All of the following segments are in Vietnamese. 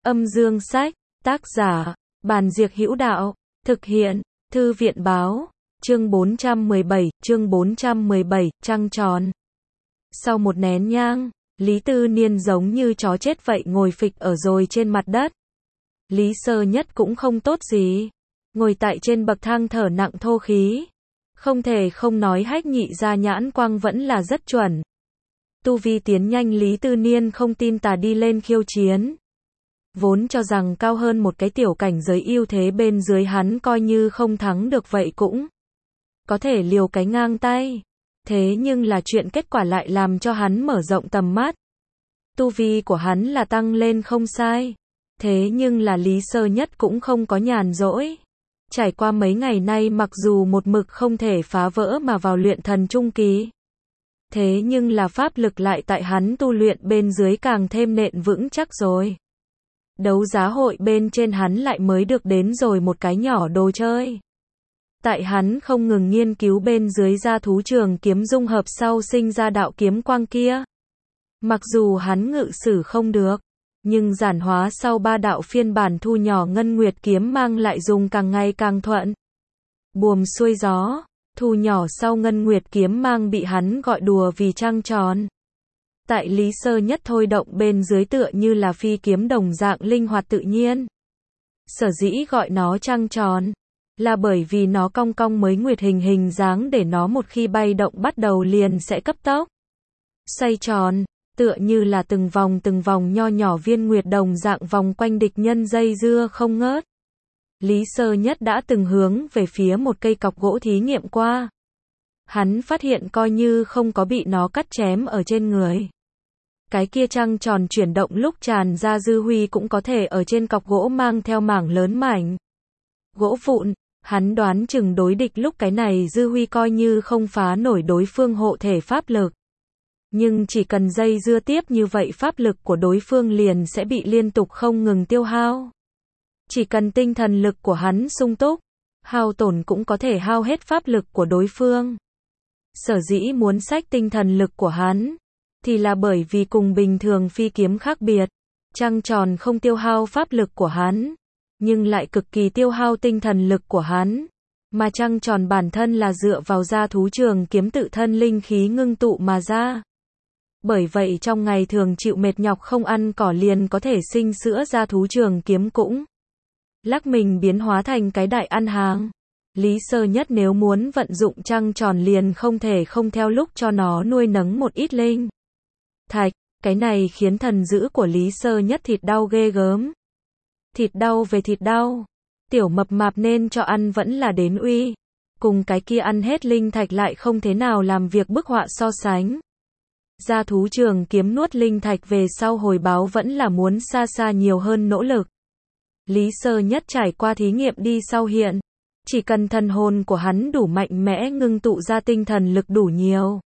Âm dương sách, tác giả, Bàn Diệc Hữu Đạo, thực hiện, Thư viện báo, chương 417, trăng tròn. Sau một nén nhang, Lý Tư Niên giống như chó chết vậy ngồi phịch ở rồi trên mặt đất. Lý Sơ Nhất cũng không tốt gì, ngồi tại trên bậc thang thở nặng thô khí. Không thể không nói Hách Nhị gia nhãn quang vẫn là rất chuẩn. Tu vi tiến nhanh Lý Tư Niên không tin tà đi lên khiêu chiến. Vốn cho rằng cao hơn một cái tiểu cảnh giới ưu thế bên dưới hắn coi như không thắng được vậy cũng có thể liều cái ngang tay. Thế nhưng là chuyện kết quả lại làm cho hắn mở rộng tầm mắt. Tu vi của hắn là tăng lên không sai. Thế nhưng là Lý Sơ Nhất cũng không có nhàn rỗi. Trải qua mấy ngày nay mặc dù một mực không thể phá vỡ mà vào luyện thần trung kỳ. Thế nhưng là pháp lực lại tại hắn tu luyện bên dưới càng thêm nện vững chắc rồi. Đấu giá hội bên trên hắn lại mới được đến rồi một cái nhỏ đồ chơi. Tại hắn không ngừng nghiên cứu bên dưới gia thú trường kiếm dung hợp sau sinh ra đạo kiếm quang kia. Mặc dù hắn ngự sử không được, nhưng giản hóa sau ba đạo phiên bản thu nhỏ ngân nguyệt kiếm mang lại dùng càng ngày càng thuận. Buồm xuôi gió, thu nhỏ sau ngân nguyệt kiếm mang bị hắn gọi đùa vì trăng tròn. Tại Lý Sơ Nhất thôi động bên dưới tựa như là phi kiếm đồng dạng linh hoạt tự nhiên. Sở dĩ gọi nó trăng tròn, là bởi vì nó cong cong mới nguyệt hình dáng để nó một khi bay động bắt đầu liền sẽ cấp tốc xoay tròn, tựa như là từng vòng nho nhỏ viên nguyệt đồng dạng vòng quanh địch nhân dây dưa không ngớt. Lý Sơ Nhất đã từng hướng về phía một cây cọc gỗ thí nghiệm qua. Hắn phát hiện coi như không có bị nó cắt chém ở trên người. Cái kia trăng tròn chuyển động lúc tràn ra dư huy cũng có thể ở trên cọc gỗ mang theo mảng lớn mảnh gỗ vụn. Hắn đoán chừng đối địch lúc cái này dư huy coi như không phá nổi đối phương hộ thể pháp lực. Nhưng chỉ cần dây dưa tiếp như vậy pháp lực của đối phương liền sẽ bị liên tục không ngừng tiêu hao. Chỉ cần tinh thần lực của hắn sung túc, hao tổn cũng có thể hao hết pháp lực của đối phương. Sở dĩ muốn xách tinh thần lực của hắn, thì là bởi vì cùng bình thường phi kiếm khác biệt, trăng tròn không tiêu hao pháp lực của hắn, nhưng lại cực kỳ tiêu hao tinh thần lực của hắn. Mà trăng tròn bản thân là dựa vào gia thú trường kiếm tự thân linh khí ngưng tụ mà ra. Bởi vậy trong ngày thường chịu mệt nhọc không ăn cỏ liền có thể sinh sữa gia thú trường kiếm cũng lắc mình biến hóa thành cái đại ăn hàng. Lý Sơ Nhất nếu muốn vận dụng trăng tròn liền không thể không theo lúc cho nó nuôi nấng một ít linh thạch. Cái này khiến thần dữ của Lý Sơ Nhất thịt đau ghê gớm. Thịt đau về thịt đau, tiểu mập mạp nên cho ăn vẫn là đến uy. Cùng cái kia ăn hết linh thạch lại không thế nào làm việc bức họa so sánh. Gia thú trường kiếm nuốt linh thạch về sau hồi báo vẫn là muốn xa xa nhiều hơn nỗ lực. Lý Sơ Nhất trải qua thí nghiệm đi sau hiện, chỉ cần thần hồn của hắn đủ mạnh mẽ ngưng tụ ra tinh thần lực đủ nhiều.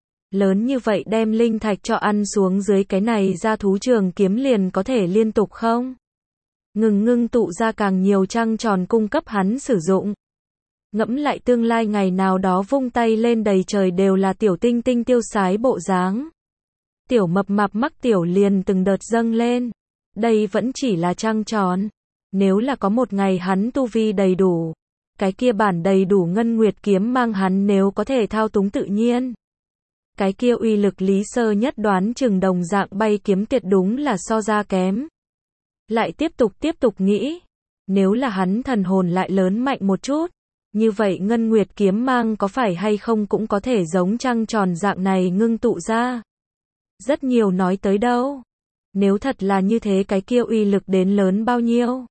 Lớn như vậy đem linh thạch cho ăn xuống dưới cái này gia thú trường kiếm liền có thể liên tục không? Ngưng tụ ra càng nhiều trăng tròn cung cấp hắn sử dụng. Ngẫm lại tương lai ngày nào đó vung tay lên đầy trời đều là tiểu tinh tinh tiêu sái bộ dáng. Tiểu mập mạp mắc tiểu liền từng đợt dâng lên. Đây vẫn chỉ là trăng tròn. Nếu là có một ngày hắn tu vi đầy đủ, cái kia bản đầy đủ ngân nguyệt kiếm mang hắn nếu có thể thao túng tự nhiên. Cái kia uy lực Lý Sơ Nhất đoán chừng đồng dạng bay kiếm tuyệt đúng là so ra kém. Lại tiếp tục nghĩ, nếu là hắn thần hồn lại lớn mạnh một chút, như vậy ngân nguyệt kiếm mang có phải hay không cũng có thể giống trăng tròn dạng này ngưng tụ ra. Rất nhiều nói tới đâu. Nếu thật là như thế cái kia uy lực đến lớn bao nhiêu.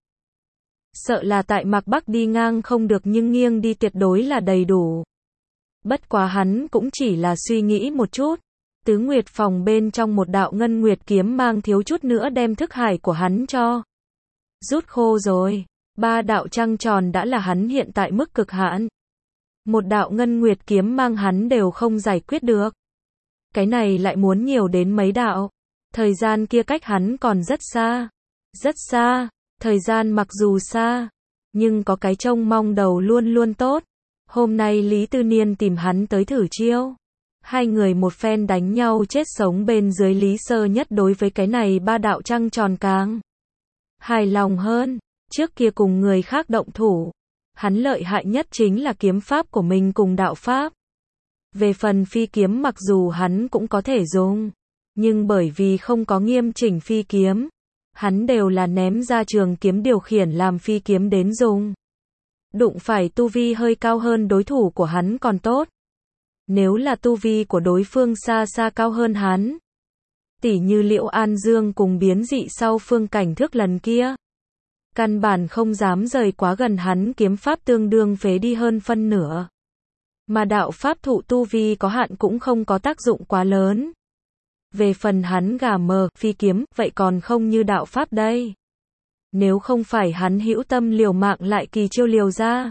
Sợ là tại Mạc Bắc đi ngang không được nhưng nghiêng đi tuyệt đối là đầy đủ. Bất quá hắn cũng chỉ là suy nghĩ một chút. Tứ Nguyệt phòng bên trong một đạo ngân nguyệt kiếm mang thiếu chút nữa đem thức hải của hắn cho rút khô rồi. Ba đạo trăng tròn đã là hắn hiện tại mức cực hạn. Một đạo ngân nguyệt kiếm mang hắn đều không giải quyết được. Cái này lại muốn nhiều đến mấy đạo. Thời gian kia cách hắn còn rất xa. Rất xa. Thời gian mặc dù xa, nhưng có cái trông mong đầu luôn luôn tốt. Hôm nay Lý Tư Niên tìm hắn tới thử chiêu. Hai người một phen đánh nhau chết sống bên dưới Lý Sơ Nhất đối với cái này ba đạo trăng tròn càng hài lòng hơn. Trước kia cùng người khác động thủ, hắn lợi hại nhất chính là kiếm pháp của mình cùng đạo pháp. Về phần phi kiếm mặc dù hắn cũng có thể dùng, nhưng bởi vì không có nghiêm chỉnh phi kiếm, hắn đều là ném ra trường kiếm điều khiển làm phi kiếm đến dùng. Đụng phải tu vi hơi cao hơn đối thủ của hắn còn tốt. Nếu là tu vi của đối phương xa xa cao hơn hắn, tỉ như Liễu An Dương cùng biến dị sau Phương Cảnh Thước lần kia, căn bản không dám rời quá gần hắn, kiếm pháp tương đương phế đi hơn phân nửa. Mà đạo pháp thụ tu vi có hạn cũng không có tác dụng quá lớn. Về phần hắn gà mờ, phi kiếm, vậy còn không như đạo pháp đây. Nếu không phải hắn hữu tâm liều mạng lại kỳ chiêu liều ra,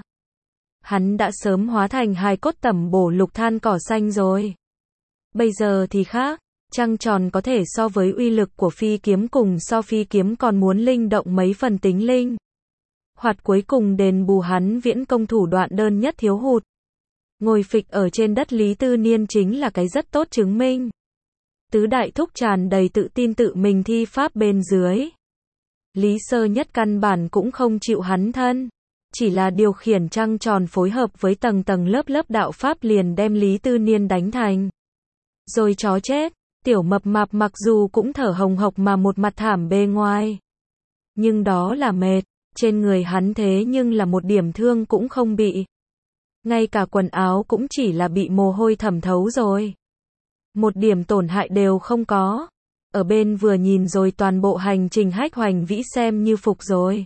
hắn đã sớm hóa thành hài cốt tẩm bổ lục than cỏ xanh rồi. Bây giờ thì khác, trăng tròn có thể so với uy lực của phi kiếm cùng so phi kiếm còn muốn linh động mấy phần tính linh. Hoạt cuối cùng đền bù hắn viễn công thủ đoạn đơn nhất thiếu hụt. Ngồi phịch ở trên đất Lý Tư Niên chính là cái rất tốt chứng minh. Tứ đại thúc tràn đầy tự tin tự mình thi pháp bên dưới. Lý Sơ Nhất căn bản cũng không chịu hắn thân. Chỉ là điều khiển trăng tròn phối hợp với tầng tầng lớp lớp đạo pháp liền đem Lý Tư Niên đánh thành. Rồi chó chết, tiểu mập mạp mặc dù cũng thở hồng hộc mà một mặt thảm bề ngoài. Nhưng đó là mệt, trên người hắn thế nhưng là một điểm thương cũng không bị. Ngay cả quần áo cũng chỉ là bị mồ hôi thẩm thấu rồi. Một điểm tổn hại đều không có. Ở bên vừa nhìn rồi toàn bộ hành trình Hách Hoành Vĩ xem như phục rồi.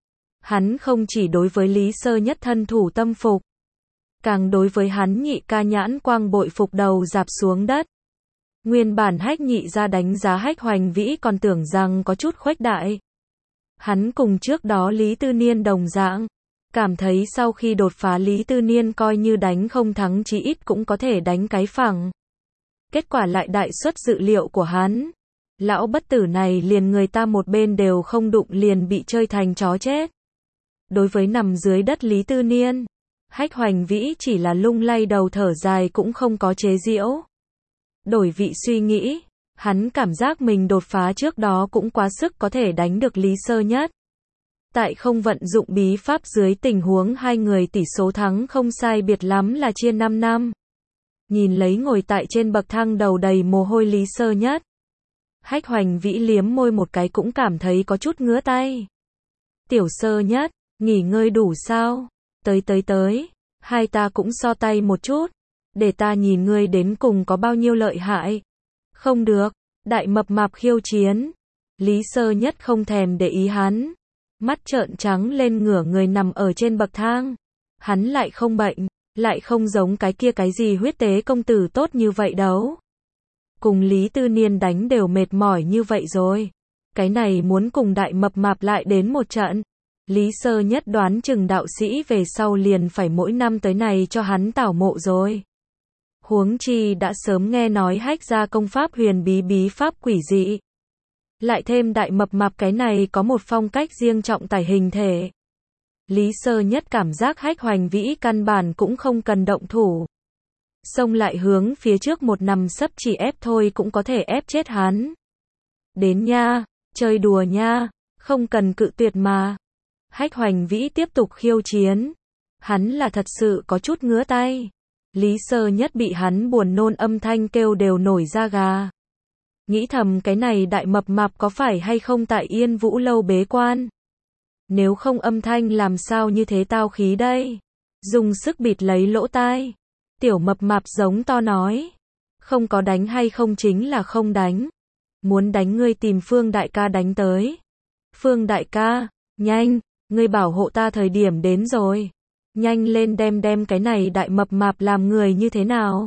Hắn không chỉ đối với Lý Sơ Nhất thân thủ tâm phục, càng đối với hắn nhị ca nhãn quang bội phục đầu rạp xuống đất. Nguyên bản Hách nhị ra đánh giá Hách Hoành Vĩ còn tưởng rằng có chút khuếch đại. Hắn cùng trước đó Lý Tư Niên đồng dạng, cảm thấy sau khi đột phá Lý Tư Niên coi như đánh không thắng chí ít cũng có thể đánh cái phẳng. Kết quả lại đại xuất dự liệu của hắn. Lão bất tử này liền người ta một bên đều không đụng liền bị chơi thành chó chết. Đối với nằm dưới đất Lý Tư Niên, Hách Hoành Vĩ chỉ là lung lay đầu thở dài cũng không có chế giễu. Đổi vị suy nghĩ, hắn cảm giác mình đột phá trước đó cũng quá sức có thể đánh được Lý Sơ Nhất. Tại không vận dụng bí pháp dưới tình huống hai người tỷ số thắng không sai biệt lắm là chia 5 năm. Nhìn lấy ngồi tại trên bậc thang đầu đầy mồ hôi Lý Sơ Nhất, Hách Hoành Vĩ liếm môi một cái cũng cảm thấy có chút ngứa tay. Tiểu Sơ Nhất, nghỉ ngơi đủ sao? Tới, hai ta cũng so tay một chút, để ta nhìn ngươi đến cùng có bao nhiêu lợi hại. Không được, đại mập mạp khiêu chiến. Lý Sơ Nhất không thèm để ý hắn, mắt trợn trắng lên ngửa người nằm ở trên bậc thang. Hắn lại không bệnh, lại không giống cái kia cái gì huyết tế công tử tốt như vậy đâu. Cùng Lý Tư Niên đánh đều mệt mỏi như vậy rồi. Cái này muốn cùng đại mập mạp lại đến một trận. Lý Sơ Nhất đoán chừng đạo sĩ về sau liền phải mỗi năm tới này cho hắn tảo mộ rồi. Huống chi đã sớm nghe nói Hách ra công pháp huyền bí pháp quỷ dị. Lại thêm đại mập mạp cái này có một phong cách riêng trọng tải hình thể. Lý Sơ Nhất cảm giác Hách Hoành Vĩ căn bản cũng không cần động thủ. Xông lại hướng phía trước một nằm sấp chỉ ép thôi cũng có thể ép chết hắn. Đến nha, chơi đùa nha, không cần cự tuyệt mà. Hách Hoành Vĩ tiếp tục khiêu chiến. Hắn là thật sự có chút ngứa tay. Lý Sơ Nhất bị hắn buồn nôn âm thanh kêu đều nổi da gà. Nghĩ thầm cái này đại mập mạp có phải hay không tại Yên Vũ lâu bế quan. Nếu không âm thanh làm sao như thế tao khí đây. Dùng sức bịt lấy lỗ tai. Tiểu mập mạp giống to nói. Không có đánh hay không chính là không đánh. Muốn đánh ngươi tìm Phương đại ca đánh tới. Phương đại ca, nhanh, ngươi bảo hộ ta thời điểm đến rồi. Nhanh lên đem cái này đại mập mạp làm người như thế nào.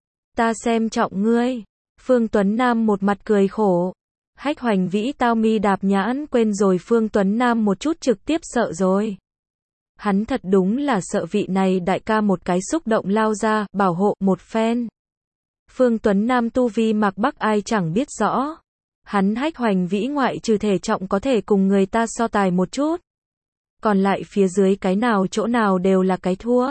Ta xem trọng ngươi. Phương Tuấn Nam một mặt cười khổ. Hách Hoành Vĩ tao mi đạp nhãn quên rồi Phương Tuấn Nam một chút trực tiếp sợ rồi. Hắn thật đúng là sợ vị này đại ca một cái xúc động lao ra, bảo hộ một phen. Phương Tuấn Nam tu vi Mạc Bắc ai chẳng biết rõ. Hắn Hách Hoành Vĩ ngoại trừ thể trọng có thể cùng người ta so tài một chút. Còn lại phía dưới cái nào chỗ nào đều là cái thua.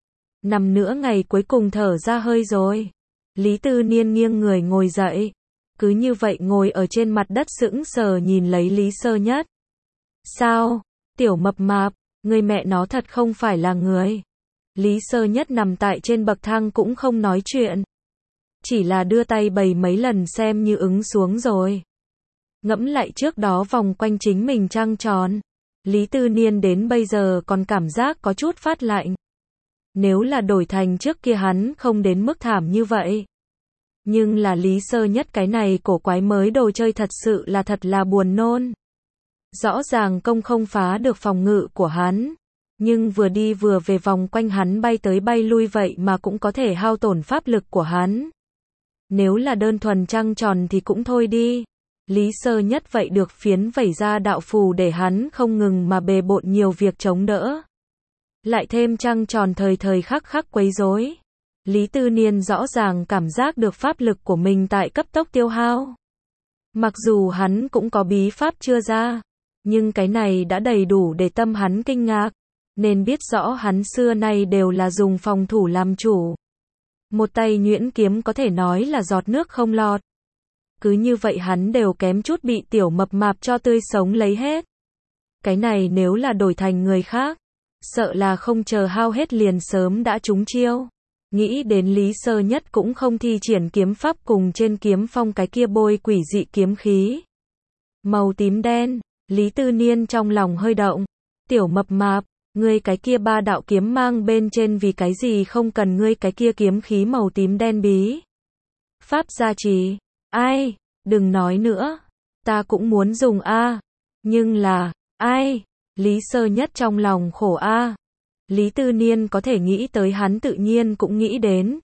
Nằm nữa ngày cuối cùng thở ra hơi rồi. Lý Tư Niên nghiêng người ngồi dậy. Cứ như vậy ngồi ở trên mặt đất sững sờ nhìn lấy Lý Sơ Nhất. Sao? Tiểu mập mạp, người mẹ nó thật không phải là người. Lý Sơ Nhất nằm tại trên bậc thang cũng không nói chuyện. Chỉ là đưa tay bày mấy lần xem như ứng xuống rồi. Ngẫm lại trước đó vòng quanh chính mình trăng tròn. Lý Tư Niên đến bây giờ còn cảm giác có chút phát lạnh. Nếu là đổi thành trước kia hắn không đến mức thảm như vậy. Nhưng là Lý Sơ Nhất cái này cổ quái mới đồ chơi thật sự là thật là buồn nôn. Rõ ràng công không phá được phòng ngự của hắn. Nhưng vừa đi vừa về vòng quanh hắn bay tới bay lui vậy mà cũng có thể hao tổn pháp lực của hắn. Nếu là đơn thuần trăng tròn thì cũng thôi đi. Lý Sơ Nhất vậy được phiến vẩy ra đạo phù để hắn không ngừng mà bề bộn nhiều việc chống đỡ. Lại thêm trăng tròn thời thời khắc khắc quấy rối. Lý Tư Niên rõ ràng cảm giác được pháp lực của mình tại cấp tốc tiêu hao. Mặc dù hắn cũng có bí pháp chưa ra, nhưng cái này đã đầy đủ để tâm hắn kinh ngạc, nên biết rõ hắn xưa nay đều là dùng phòng thủ làm chủ. Một tay nhuyễn kiếm có thể nói là giọt nước không lọt. Cứ như vậy hắn đều kém chút bị tiểu mập mạp cho tươi sống lấy hết. Cái này nếu là đổi thành người khác, sợ là không chờ hao hết liền sớm đã trúng chiêu. Nghĩ đến Lý Sơ Nhất cũng không thi triển kiếm pháp cùng trên kiếm phong cái kia bôi quỷ dị kiếm khí. Màu tím đen, Lý Tư Niên trong lòng hơi động. Tiểu mập mạp, ngươi cái kia ba đạo kiếm mang bên trên vì cái gì không cần ngươi cái kia kiếm khí màu tím đen bí. Pháp gia trì, ai, đừng nói nữa, ta cũng muốn dùng a, nhưng là, ai, Lý Sơ Nhất trong lòng khổ a. Lý Tư Niên có thể nghĩ tới hắn tự nhiên cũng nghĩ đến.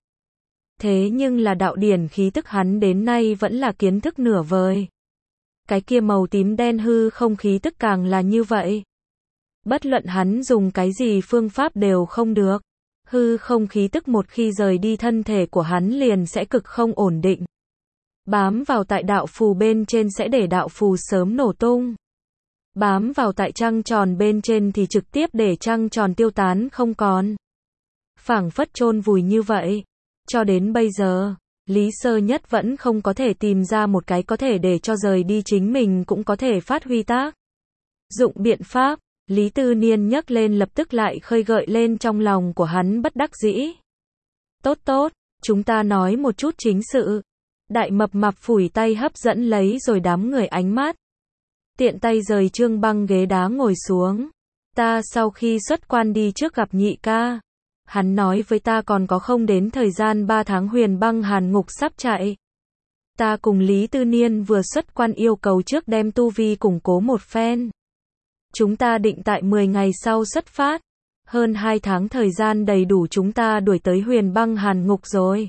Thế nhưng là đạo điển khí tức hắn đến nay vẫn là kiến thức nửa vời. Cái kia màu tím đen hư không khí tức càng là như vậy. Bất luận hắn dùng cái gì phương pháp đều không được. Hư không khí tức một khi rời đi thân thể của hắn liền sẽ cực không ổn định. Bám vào tại đạo phù bên trên sẽ để đạo phù sớm nổ tung. Bám vào tại trăng tròn bên trên thì trực tiếp để trăng tròn tiêu tán không còn. Phảng phất chôn vùi như vậy. Cho đến bây giờ, Lý Sơ Nhất vẫn không có thể tìm ra một cái có thể để cho rời đi chính mình cũng có thể phát huy tác dụng biện pháp. Lý Tư Niên nhấc lên lập tức lại khơi gợi lên trong lòng của hắn bất đắc dĩ. Tốt tốt, chúng ta nói một chút chính sự. Đại mập mạp phủi tay hấp dẫn lấy rồi đám người ánh mắt. Tiện tay rời trương băng ghế đá ngồi xuống. Ta sau khi xuất quan đi trước gặp nhị ca. Hắn nói với ta còn có không đến thời gian 3 tháng huyền băng hàn ngục sắp chạy. Ta cùng Lý Tư Niên vừa xuất quan yêu cầu trước đem tu vi củng cố một phen. Chúng ta định tại 10 ngày sau xuất phát. Hơn 2 tháng thời gian đầy đủ chúng ta đuổi tới huyền băng hàn ngục rồi.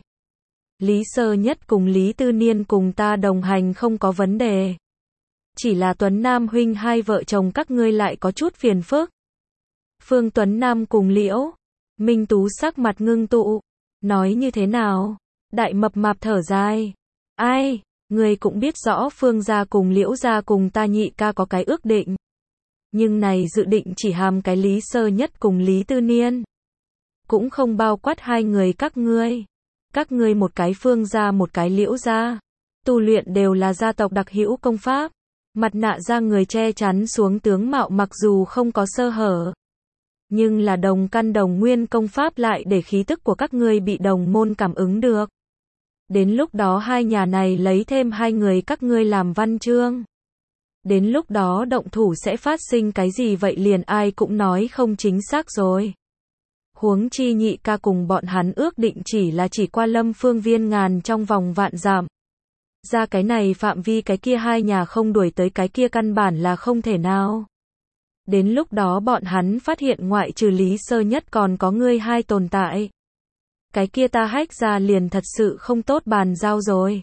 Lý Sơ Nhất cùng Lý Tư Niên cùng ta đồng hành không có vấn đề. Chỉ là Tuấn Nam huynh hai vợ chồng các ngươi lại có chút phiền phức. Phương Tuấn Nam cùng Liễu Minh Tú sắc mặt ngưng tụ. Nói như thế nào? Đại mập mạp thở dài. Ai, người cũng biết rõ Phương gia cùng Liễu gia cùng ta nhị ca có cái ước định. Nhưng này dự định chỉ hàm cái Lý Sơ Nhất cùng Lý Tư Niên. Cũng không bao quát hai người các ngươi. Các ngươi một cái Phương gia một cái Liễu gia. Tu luyện đều là gia tộc đặc hữu công pháp. Mặt nạ ra người che chắn xuống tướng mạo mặc dù không có sơ hở. Nhưng là đồng căn đồng nguyên công pháp lại để khí tức của các ngươi bị đồng môn cảm ứng được. Đến lúc đó hai nhà này lấy thêm hai người các ngươi làm văn chương. Đến lúc đó động thủ sẽ phát sinh cái gì vậy liền ai cũng nói không chính xác rồi. Huống chi nhị ca cùng bọn hắn ước định chỉ qua Lâm Phương viên ngàn trong vòng vạn dặm. Ra cái này phạm vi cái kia hai nhà không đuổi tới cái kia căn bản là không thể nào. Đến lúc đó bọn hắn phát hiện ngoại trừ Lý Sơ Nhất còn có ngươi hai tồn tại. Cái kia ta Hách gia liền thật sự không tốt bàn giao rồi.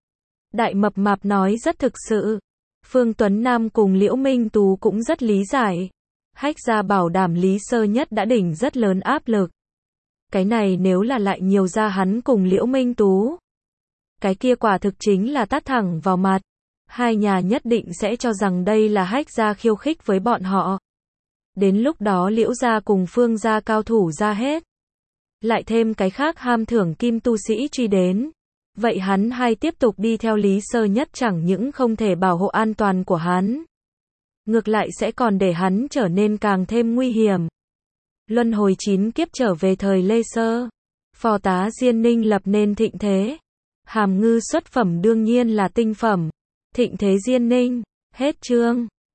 Đại mập mạp nói rất thực sự. Phương Tuấn Nam cùng Liễu Minh Tú cũng rất lý giải. Hách gia bảo đảm Lý Sơ Nhất đã đỉnh rất lớn áp lực. Cái này nếu là lại nhiều ra hắn cùng Liễu Minh Tú. Cái kia quả thực chính là tát thẳng vào mặt. Hai nhà nhất định sẽ cho rằng đây là Hách gia khiêu khích với bọn họ. Đến lúc đó Liễu gia cùng Phương gia cao thủ ra hết. Lại thêm cái khác ham thưởng kim tu sĩ truy đến. Vậy hắn hai tiếp tục đi theo Lý Sơ Nhất chẳng những không thể bảo hộ an toàn của hắn. ngược lại sẽ còn để hắn trở nên càng thêm nguy hiểm. Luân hồi 9 kiếp trở về thời Lê Sơ, phò tá Diên Ninh lập nên thịnh thế. Hàm Ngư xuất phẩm đương nhiên là tinh phẩm. Thịnh thế Diên Ninh, hết chương.